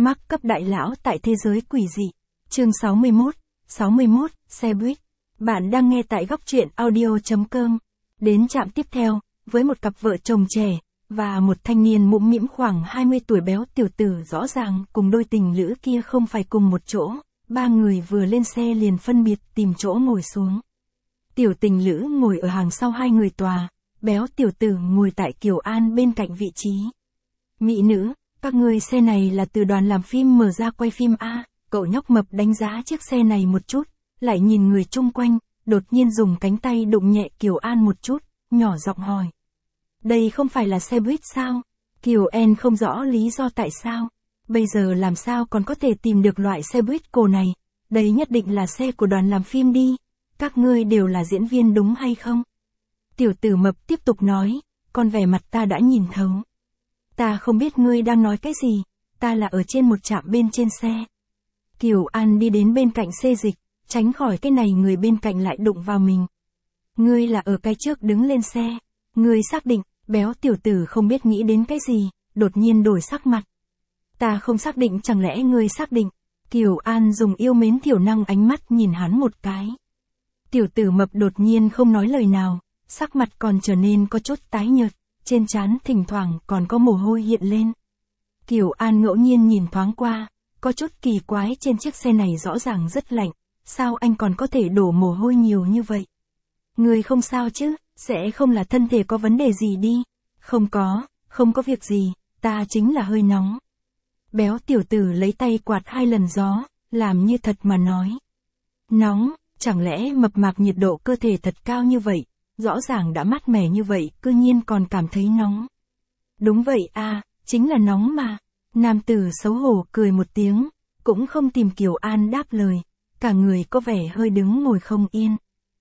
Mark cấp đại lão tại thế giới quỷ dị. Chương 61, xe buýt. Bạn đang nghe tại góc truyện audio.com. Đến trạm tiếp theo, với một cặp vợ chồng trẻ, và một thanh niên mũm mĩm khoảng 20 tuổi béo tiểu tử rõ ràng cùng đôi tình lữ kia không phải cùng một chỗ. Ba người vừa lên xe liền phân biệt tìm chỗ ngồi xuống. Tiểu tình lữ ngồi ở hàng sau hai người tòa, béo tiểu tử ngồi tại Kiều An bên cạnh vị trí. Mỹ nữ, các ngươi xe này là từ đoàn làm phim mở ra quay phim A. Cậu nhóc mập đánh giá chiếc xe này một chút, lại nhìn người chung quanh, đột nhiên dùng cánh tay đụng nhẹ Kiều An một chút, nhỏ giọng hỏi. Đây không phải là xe buýt sao? Kiều An không rõ lý do tại sao. Bây giờ làm sao còn có thể tìm được loại xe buýt cổ này? Đây nhất định là xe của đoàn làm phim đi. Các ngươi đều là diễn viên đúng hay không? Tiểu tử mập tiếp tục nói, con vẻ mặt ta đã nhìn thấu. Ta không biết ngươi đang nói cái gì, ta là ở trên một trạm bên trên xe. Kiều An đi đến bên cạnh xê dịch, tránh khỏi cái này người bên cạnh lại đụng vào mình. Ngươi là ở cái trước đứng lên xe. Ngươi xác định, béo tiểu tử không biết nghĩ đến cái gì, đột nhiên đổi sắc mặt. Ta không xác định, chẳng lẽ ngươi xác định? Kiều An dùng yêu mến thiểu năng ánh mắt nhìn hắn một cái. Tiểu tử mập đột nhiên không nói lời nào, sắc mặt còn trở nên có chút tái nhợt, trên trán thỉnh thoảng còn có mồ hôi hiện lên. Kiều An ngẫu nhiên nhìn thoáng qua, có chút kỳ quái, trên chiếc xe này rõ ràng rất lạnh, sao anh còn có thể đổ mồ hôi nhiều như vậy? Ngươi không sao chứ, sẽ không là thân thể có vấn đề gì đi? Không có việc gì, ta chính là hơi nóng. Béo tiểu tử lấy tay quạt hai lần gió, làm như thật mà nói. Nóng, chẳng lẽ mập mạp nhiệt độ cơ thể thật cao như vậy, rõ ràng đã mát mẻ như vậy, cư nhiên còn cảm thấy nóng. Đúng vậy à, chính là nóng mà. Nam tử xấu hổ cười một tiếng, cũng không tìm Kiều An đáp lời, cả người có vẻ hơi đứng ngồi không yên.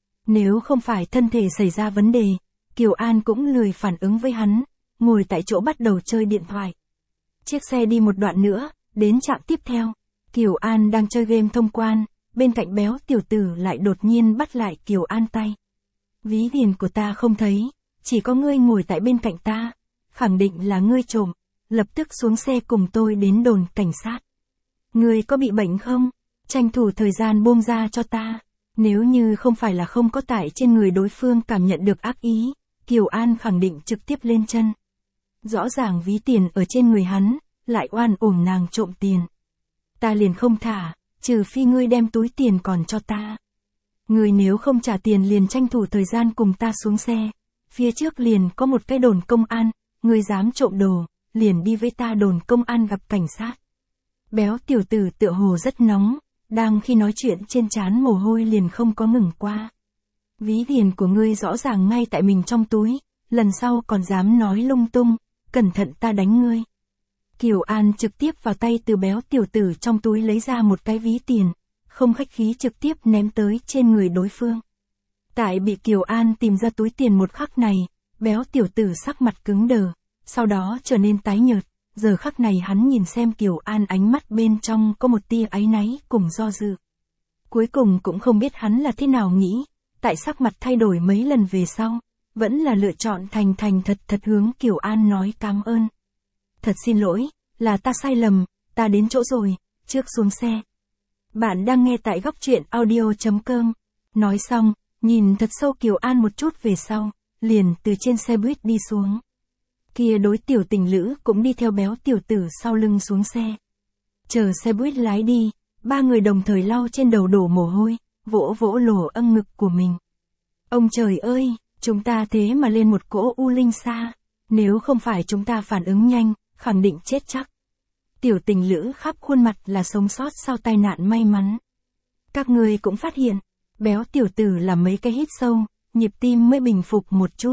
Nếu không phải thân thể xảy ra vấn đề, Kiều An cũng lười phản ứng với hắn, ngồi tại chỗ bắt đầu chơi điện thoại. Chiếc xe đi một đoạn nữa, đến trạm tiếp theo. Kiều An đang chơi game thông quan, bên cạnh béo tiểu tử lại đột nhiên bắt lại Kiều An tay. Ví tiền của ta không thấy, chỉ có ngươi ngồi tại bên cạnh ta, khẳng định là ngươi trộm, lập tức xuống xe cùng tôi đến đồn cảnh sát. Ngươi có bị bệnh không? Tranh thủ thời gian buông ra cho ta. Nếu như không phải là không có tại trên người đối phương cảm nhận được ác ý, Kiều An khẳng định trực tiếp lên chân. Rõ ràng ví tiền ở trên người hắn, lại oan uổng nàng trộm tiền. Ta liền không thả, trừ phi ngươi đem túi tiền còn cho ta. Ngươi nếu không trả tiền liền tranh thủ thời gian cùng ta xuống xe. Phía trước liền có một cái đồn công an, ngươi dám trộm đồ, liền đi với ta đồn công an gặp cảnh sát. Béo tiểu tử tựa hồ rất nóng, đang khi nói chuyện trên trán mồ hôi liền không có ngừng qua. Ví tiền của ngươi rõ ràng ngay tại mình trong túi, lần sau còn dám nói lung tung, cẩn thận ta đánh ngươi. Kiều An trực tiếp vào tay từ béo tiểu tử trong túi lấy ra một cái ví tiền, không khách khí trực tiếp ném tới trên người đối phương. Tại bị Kiều An tìm ra túi tiền một khắc này, béo tiểu tử sắc mặt cứng đờ, sau đó trở nên tái nhợt, giờ khắc này hắn nhìn xem Kiều An ánh mắt bên trong có một tia áy náy cùng do dự. Cuối cùng cũng không biết hắn là thế nào nghĩ, tại sắc mặt thay đổi mấy lần về sau, vẫn là lựa chọn thành thật hướng Kiều An nói cảm ơn. Thật xin lỗi, là ta sai lầm, ta đến chỗ rồi, trước xuống xe. Bạn đang nghe tại góc truyện audio.com. Nói xong, nhìn thật sâu Kiều An một chút về sau, liền từ trên xe buýt đi xuống. Kia đối tiểu tình lữ cũng đi theo béo tiểu tử sau lưng xuống xe. Chờ xe buýt lái đi, ba người đồng thời lau trên đầu đổ mồ hôi, vỗ lỗ âng ngực của mình. Ông trời ơi, chúng ta thế mà lên một cỗ u linh xa, nếu không phải chúng ta phản ứng nhanh, khẳng định chết chắc. Tiểu tình lữ khắp khuôn mặt là sống sót sau tai nạn may mắn. Các người cũng phát hiện, béo tiểu tử làm mấy cái hít sâu, nhịp tim mới bình phục một chút.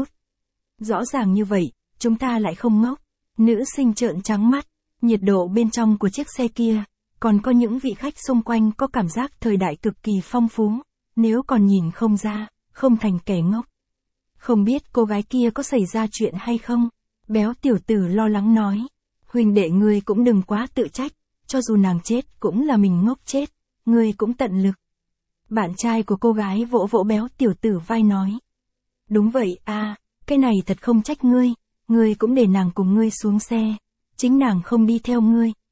Rõ ràng như vậy, chúng ta lại không ngốc. Nữ sinh trợn trắng mắt, nhiệt độ bên trong của chiếc xe kia, còn có những vị khách xung quanh có cảm giác thời đại cực kỳ phong phú, nếu còn nhìn không ra, không thành kẻ ngốc. Không biết cô gái kia có xảy ra chuyện hay không? Béo tiểu tử lo lắng nói. Huynh đệ ngươi cũng đừng quá tự trách, cho dù nàng chết cũng là mình ngốc chết, ngươi cũng tận lực. Bạn trai của cô gái vỗ béo tiểu tử vai nói. Đúng vậy à, cái này thật không trách ngươi cũng để nàng cùng ngươi xuống xe, chính nàng không đi theo ngươi,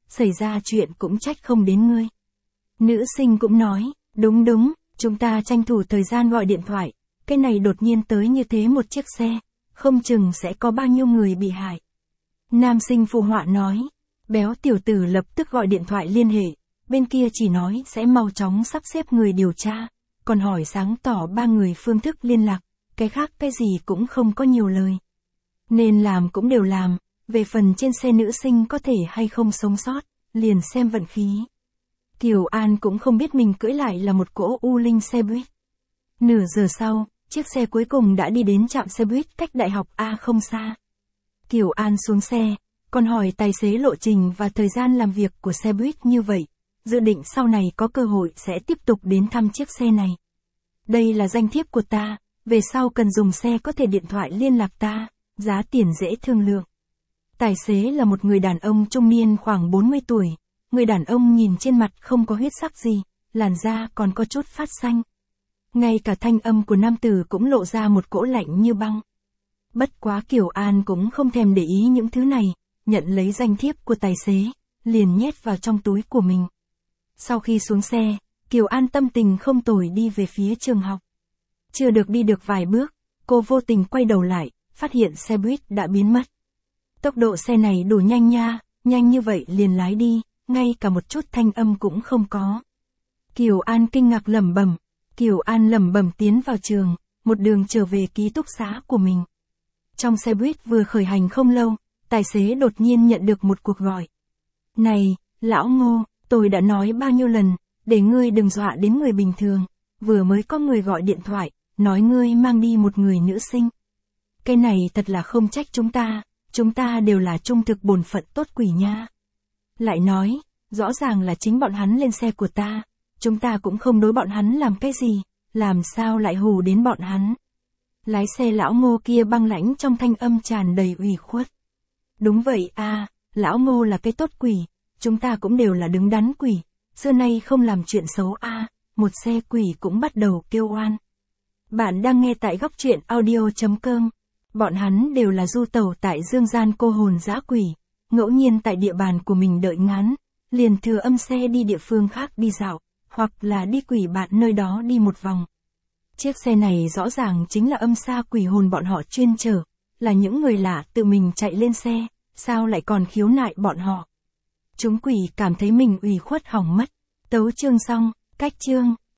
xảy ra chuyện cũng trách không đến ngươi. Nữ sinh cũng nói, đúng, chúng ta tranh thủ thời gian gọi điện thoại, cái này đột nhiên tới như thế một chiếc xe, không chừng sẽ có bao nhiêu người bị hại. Nam sinh phụ họa nói, béo tiểu tử lập tức gọi điện thoại liên hệ, bên kia chỉ nói sẽ mau chóng sắp xếp người điều tra, còn hỏi sáng tỏ 3 người phương thức liên lạc, cái khác cái gì cũng không có nhiều lời. Nên làm cũng đều làm, về phần trên xe nữ sinh có thể hay không sống sót, liền xem vận khí. Kiều An cũng không biết mình cưỡi lại là một cỗ U Linh xe buýt. Nửa giờ sau, chiếc xe cuối cùng đã đi đến trạm xe buýt cách đại học A không xa. Kiều An xuống xe, còn hỏi tài xế lộ trình và thời gian làm việc của xe buýt như vậy, dự định sau này có cơ hội sẽ tiếp tục đến thăm chiếc xe này. Đây là danh thiếp của ta, về sau cần dùng xe có thể điện thoại liên lạc ta, giá tiền dễ thương lượng. Tài xế là một người đàn ông trung niên khoảng 40 tuổi, người đàn ông nhìn trên mặt không có huyết sắc gì, làn da còn có chút phát xanh. Ngay cả thanh âm của nam tử cũng lộ ra một cỗ lạnh như băng. Bất quá Kiều An cũng không thèm để ý những thứ này, nhận lấy danh thiếp của tài xế, liền nhét vào trong túi của mình. Sau khi xuống xe, Kiều An tâm tình không tồi đi về phía trường học. Chưa được đi được vài bước, cô vô tình quay đầu lại, phát hiện xe buýt đã biến mất. Tốc độ xe này đủ nhanh nha, nhanh như vậy liền lái đi, ngay cả một chút thanh âm cũng không có. Kiều An kinh ngạc lẩm bẩm. Kiều An lẩm bẩm tiến vào trường, một đường trở về ký túc xá của mình. Trong xe buýt vừa khởi hành không lâu, tài xế đột nhiên nhận được một cuộc gọi. Này, lão Ngô, tôi đã nói bao nhiêu lần, để ngươi đừng dọa đến người bình thường, vừa mới có người gọi điện thoại, nói ngươi mang đi một người nữ sinh. Cái này thật là không trách chúng ta đều là trung thực bổn phận tốt quỷ nha. Lại nói, rõ ràng là chính bọn hắn lên xe của ta, chúng ta cũng không đối bọn hắn làm cái gì, làm sao lại hù đến bọn hắn. Lái xe lão Ngô kia băng lãnh trong thanh âm tràn đầy ủy khuất. Đúng vậy à, lão Ngô là cái tốt quỷ, chúng ta cũng đều là đứng đắn quỷ, xưa nay không làm chuyện xấu à, một xe quỷ cũng bắt đầu kêu oan. Bạn đang nghe tại góc truyện audio.com. Bọn hắn đều là du tẩu tại dương gian cô hồn dã quỷ, ngẫu nhiên tại địa bàn của mình đợi ngán, liền thừa âm xe đi địa phương khác đi dạo, hoặc là đi quỷ bạn nơi đó đi một vòng. Chiếc xe này rõ ràng chính là âm xa quỷ hồn bọn họ chuyên chở, là những người lạ tự mình chạy lên xe, sao lại còn khiếu nại bọn họ. Chúng quỷ cảm thấy mình ủy khuất hỏng mất. Tấu chương xong, cách chương.